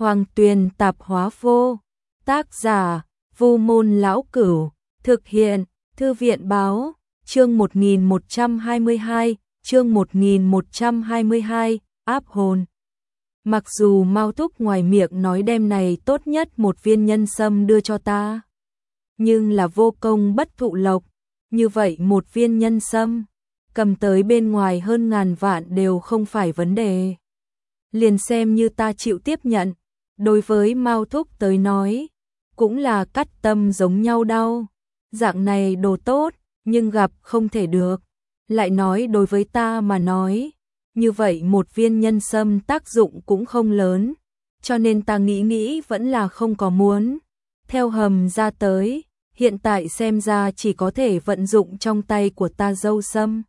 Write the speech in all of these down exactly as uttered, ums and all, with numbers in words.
Hoàng Tuyền Tạp Hóa Vô. Tác giả: Vu Môn Lão Cửu. Thực hiện: Thư viện Báo. Chương một nghìn một trăm hai mươi hai, chương một nghìn một trăm hai mươi hai, áp hồn. Mặc dù Mao Thúc ngoài miệng nói đêm này tốt nhất một viên nhân sâm đưa cho ta, nhưng là vô công bất thụ lộc, như vậy một viên nhân sâm cầm tới bên ngoài hơn ngàn vạn đều không phải vấn đề. Liền xem như ta chịu tiếp nhận, đối với Mao Thúc tới nói, cũng là cắt tâm giống nhau đau. Dạng này đồ tốt, nhưng gặp không thể được. Lại nói đối với ta mà nói, như vậy một viên nhân sâm tác dụng cũng không lớn, cho nên ta nghĩ nghĩ vẫn là không có muốn. Theo hầm ra tới, hiện tại xem ra chỉ có thể vận dụng trong tay của ta dâu sâm.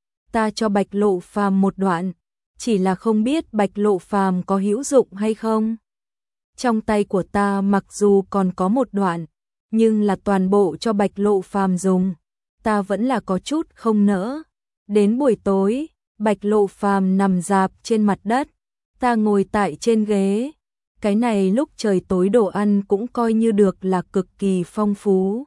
Ta cho Bạch Lộ Phàm một đoạn, chỉ là không biết Bạch Lộ Phàm có hữu dụng hay không. Trong tay của ta mặc dù còn có một đoạn, nhưng là toàn bộ cho Bạch Lộ Phàm dùng, ta vẫn là có chút không nỡ. Đến buổi tối, Bạch Lộ Phàm nằm rạp trên mặt đất, ta ngồi tại trên ghế. Cái này lúc trời tối đồ ăn cũng coi như được là cực kỳ phong phú.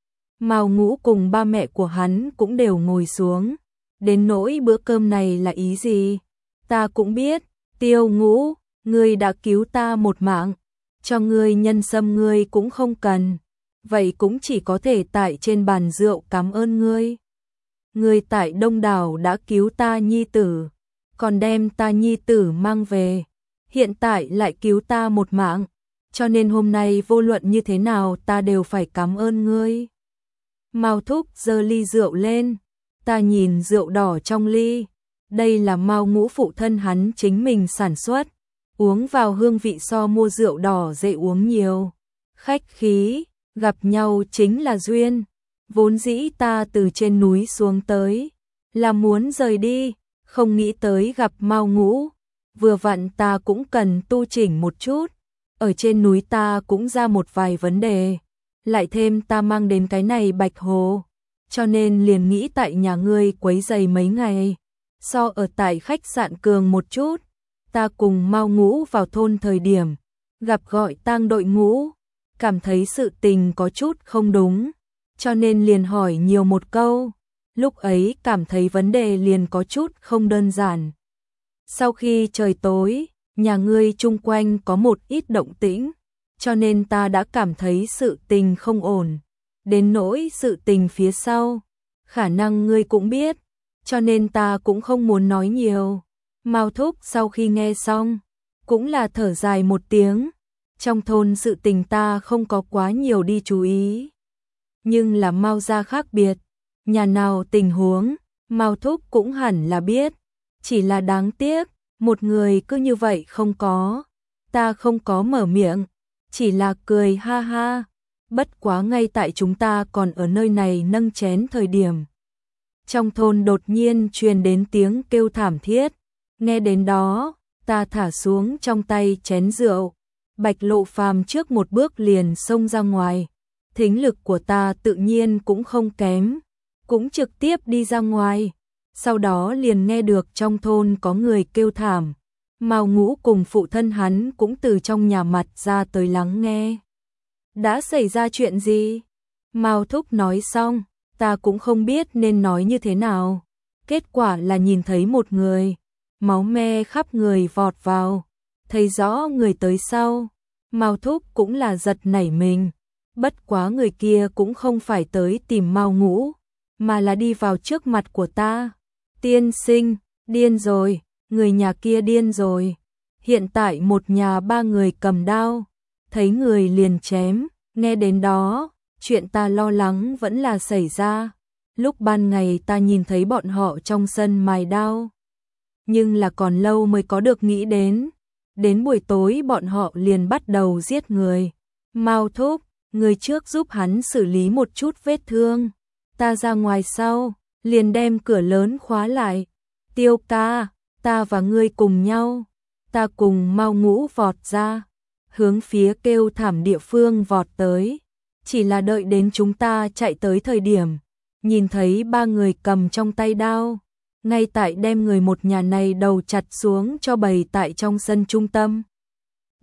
Mao Ngũ cùng ba mẹ của hắn cũng đều ngồi xuống. Đến nỗi bữa cơm này là ý gì, ta cũng biết. Tiêu Ngũ, ngươi đã cứu ta một mạng, cho ngươi nhân sâm ngươi cũng không cần, vậy cũng chỉ có thể tại trên bàn rượu cảm ơn ngươi. Ngươi tại Đông Đảo đã cứu ta nhi tử, còn đem ta nhi tử mang về, hiện tại lại cứu ta một mạng, cho nên hôm nay vô luận như thế nào ta đều phải cảm ơn ngươi. Mao Thúc giơ ly rượu lên, ta nhìn rượu đỏ trong ly, đây là Mao Ngũ phụ thân hắn chính mình sản xuất, uống vào hương vị so mua rượu đỏ dễ uống nhiều. Khách khí, gặp nhau chính là duyên. Vốn dĩ ta từ trên núi xuống tới, là muốn rời đi, không nghĩ tới gặp Mao Ngũ. Vừa vặn ta cũng cần tu chỉnh một chút, ở trên núi ta cũng ra một vài vấn đề, lại thêm ta mang đến cái này Bạch Hồ, cho nên liền nghĩ tại nhà ngươi quấy rầy mấy ngày, so ở tại khách sạn cường một chút. Ta cùng Mao Ngũ vào thôn thời điểm, gặp gọi tang đội ngũ, cảm thấy sự tình có chút không đúng, cho nên liền hỏi nhiều một câu, lúc ấy cảm thấy vấn đề liền có chút không đơn giản. Sau khi trời tối, nhà ngươi chung quanh có một ít động tĩnh, cho nên ta đã cảm thấy sự tình không ổn. Đến nỗi sự tình phía sau, khả năng ngươi cũng biết, cho nên ta cũng không muốn nói nhiều. Mao Thúc sau khi nghe xong, cũng là thở dài một tiếng. Trong thôn sự tình ta không có quá nhiều đi chú ý, nhưng là Mao gia khác biệt, nhà nào tình huống, Mao Thúc cũng hẳn là biết. Chỉ là đáng tiếc, một người cứ như vậy không có. Ta không có mở miệng, chỉ là cười ha ha. Bất quá ngay tại chúng ta còn ở nơi này nâng chén thời điểm, trong thôn đột nhiên truyền đến tiếng kêu thảm thiết. Nghe đến đó, ta thả xuống trong tay chén rượu. Bạch Lộ Phàm trước một bước liền xông ra ngoài. Thính lực của ta tự nhiên cũng không kém, cũng trực tiếp đi ra ngoài. Sau đó liền nghe được trong thôn có người kêu thảm. Mao Ngũ cùng phụ thân hắn cũng từ trong nhà mặt ra tới lắng nghe. Đã xảy ra chuyện gì? Mao Thúc nói xong, ta cũng không biết nên nói như thế nào. Kết quả là nhìn thấy một người, máu me khắp người vọt vào. Thấy rõ người tới sau, Mao Thúc cũng là giật nảy mình. Bất quá người kia cũng không phải tới tìm Mao Ngũ, mà là đi vào trước mặt của ta. Tiên sinh, điên rồi, người nhà kia điên rồi. Hiện tại một nhà ba người cầm đao, thấy người liền chém. Nghe đến đó, chuyện ta lo lắng vẫn là xảy ra. Lúc ban ngày ta nhìn thấy bọn họ trong sân mài đao, nhưng là còn lâu mới có được nghĩ đến. Đến buổi tối bọn họ liền bắt đầu giết người. Mao Thúc, người trước giúp hắn xử lý một chút vết thương. Ta ra ngoài sau, liền đem cửa lớn khóa lại. Tiêu ca, ta và ngươi cùng nhau. Ta cùng Mao Ngũ vọt ra, hướng phía kêu thảm địa phương vọt tới. Chỉ là đợi đến chúng ta chạy tới thời điểm, nhìn thấy ba người cầm trong tay đao, ngay tại đem người một nhà này đầu chặt xuống cho bày tại trong sân trung tâm.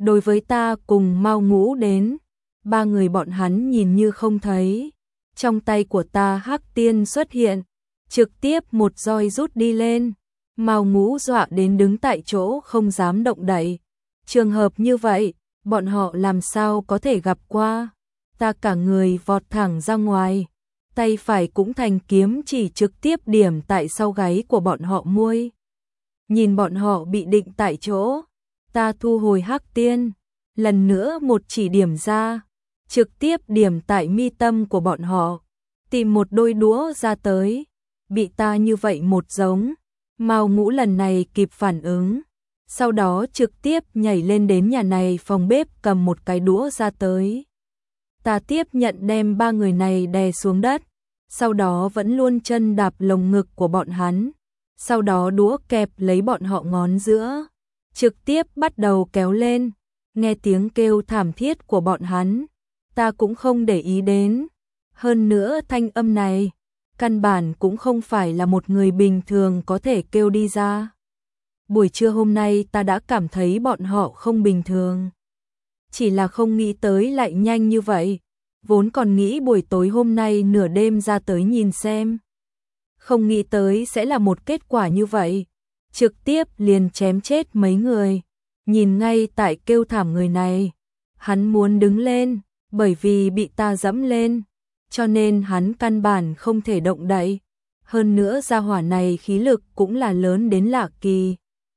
Đối với ta cùng Mao Ngũ đến, ba người bọn hắn nhìn như không thấy. Trong tay của ta Hắc Tiên xuất hiện, trực tiếp một roi rút đi lên. Mao Ngũ dọa đến đứng tại chỗ không dám động đậy. Trường hợp như vậy, bọn họ làm sao có thể gặp qua. Ta cả người vọt thẳng ra ngoài, tay phải cũng thành kiếm chỉ trực tiếp điểm tại sau gáy của bọn họ muôi. Nhìn bọn họ bị định tại chỗ, ta thu hồi Hắc Tiên, lần nữa một chỉ điểm ra, trực tiếp điểm tại mi tâm của bọn họ, tìm một đôi đũa ra tới, bị ta như vậy một giống. Mao Ngũ lần này kịp phản ứng, sau đó trực tiếp nhảy lên đến nhà này phòng bếp cầm một cái đũa ra tới. Ta tiếp nhận đem ba người này đè xuống đất, sau đó vẫn luôn chân đạp lồng ngực của bọn hắn, sau đó đũa kẹp lấy bọn họ ngón giữa, trực tiếp bắt đầu kéo lên. Nghe tiếng kêu thảm thiết của bọn hắn, ta cũng không để ý đến. Hơn nữa thanh âm này, căn bản cũng không phải là một người bình thường có thể kêu đi ra. Buổi trưa hôm nay ta đã cảm thấy bọn họ không bình thường. Chỉ là không nghĩ tới lại nhanh như vậy, vốn còn nghĩ buổi tối hôm nay nửa đêm ra tới nhìn xem. Không nghĩ tới sẽ là một kết quả như vậy, trực tiếp liền chém chết mấy người. Nhìn ngay tại kêu thảm người này, hắn muốn đứng lên, bởi vì bị ta dẫm lên, cho nên hắn căn bản không thể động đậy. Hơn nữa gia hỏa này khí lực cũng là lớn đến lạ kỳ.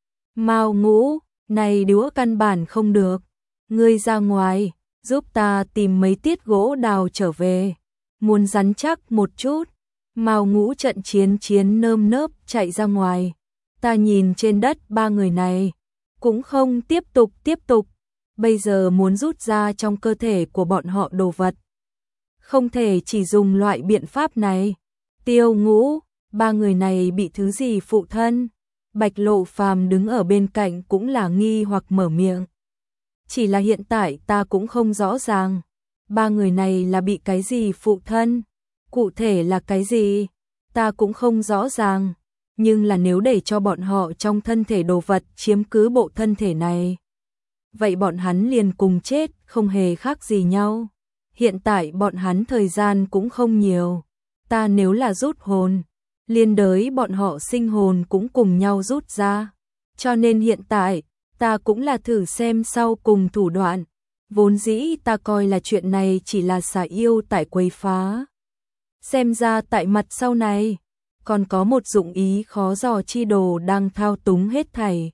Mao Ngũ, này đũa căn bản không được, ngươi ra ngoài, giúp ta tìm mấy tiết gỗ đào trở về, muốn rắn chắc một chút. Mao Ngũ trận chiến chiến nơm nớp chạy ra ngoài, ta nhìn trên đất ba người này, cũng không tiếp tục tiếp tục, bây giờ muốn rút ra trong cơ thể của bọn họ đồ vật. Không thể chỉ dùng loại biện pháp này. Tiêu Ngũ, ba người này bị thứ gì phụ thân? Bạch Lộ Phàm đứng ở bên cạnh cũng là nghi hoặc mở miệng. Chỉ là hiện tại ta cũng không rõ ràng, ba người này là bị cái gì phụ thân? Cụ thể là cái gì? Ta cũng không rõ ràng. Nhưng là nếu để cho bọn họ trong thân thể đồ vật chiếm cứ bộ thân thể này, vậy bọn hắn liền cùng chết, không hề khác gì nhau. Hiện tại bọn hắn thời gian cũng không nhiều. Ta nếu là rút hồn, liên đới bọn họ sinh hồn cũng cùng nhau rút ra. Cho nên hiện tại, ta cũng là thử xem sau cùng thủ đoạn. Vốn dĩ ta coi là chuyện này chỉ là xà yêu tại quấy phá. Xem ra tại mặt sau này, còn có một dụng ý khó dò chi đồ đang thao túng hết thảy.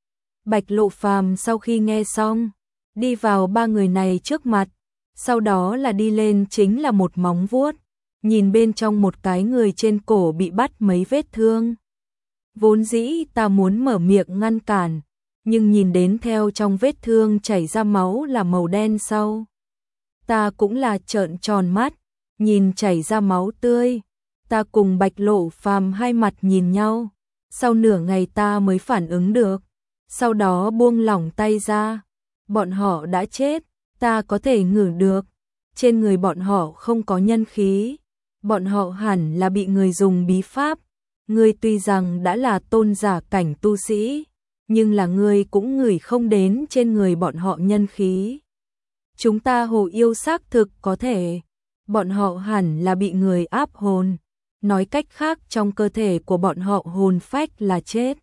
Bạch Lộ Phàm sau khi nghe xong, đi vào ba người này trước mặt, sau đó là đi lên chính là một móng vuốt, nhìn bên trong một cái người trên cổ bị bắt mấy vết thương. Vốn dĩ ta muốn mở miệng ngăn cản, nhưng nhìn đến theo trong vết thương chảy ra máu là màu đen sau. Ta cũng là trợn tròn mắt, nhìn chảy ra máu tươi. Ta cùng Bạch Lộ Phàm hai mặt nhìn nhau, sau nửa ngày ta mới phản ứng được, sau đó buông lỏng tay ra. Bọn họ đã chết, ta có thể ngửi được, trên người bọn họ không có nhân khí, bọn họ hẳn là bị người dùng bí pháp. Ngươi tuy rằng đã là tôn giả cảnh tu sĩ, nhưng là ngươi cũng ngửi không đến trên người bọn họ nhân khí. Chúng ta hồ yêu xác thực có thể, bọn họ hẳn là bị người áp hồn. Nói cách khác trong cơ thể của bọn họ hồn phách là chết.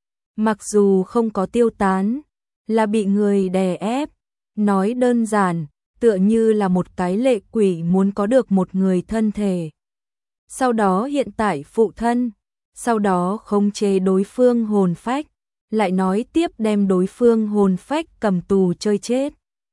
Mặc dù không có tiêu tán, là bị người đè ép. Nói đơn giản, tựa như là một cái lệ quỷ muốn có được một người thân thể. Sau đó hiện tại phụ thân, sau đó khống chế đối phương hồn phách, lại nói tiếp đem đối phương hồn phách cầm tù chơi chết.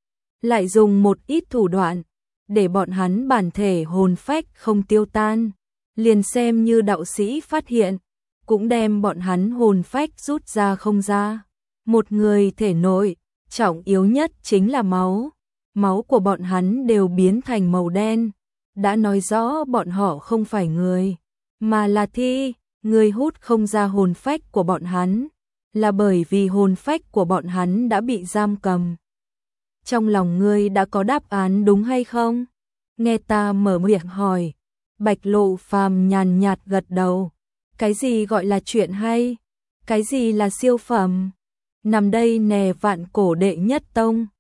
Lại dùng một ít thủ đoạn, để bọn hắn bản thể hồn phách không tiêu tan. Liền xem như đạo sĩ phát hiện, cũng đem bọn hắn hồn phách rút ra không ra. Một người thể nội, trọng yếu nhất chính là máu. Máu của bọn hắn đều biến thành màu đen. Đã nói rõ bọn họ không phải người, mà là thi. Người hút không ra hồn phách của bọn hắn, là bởi vì hồn phách của bọn hắn đã bị giam cầm. Trong lòng ngươi đã có đáp án đúng hay không? Nghe ta mở miệng hỏi. Bạch Lộ Phàm nhàn nhạt gật đầu. Cái gì gọi là chuyện hay? Cái gì là siêu phẩm? nằm đây nè vạn cổ đệ nhất tông.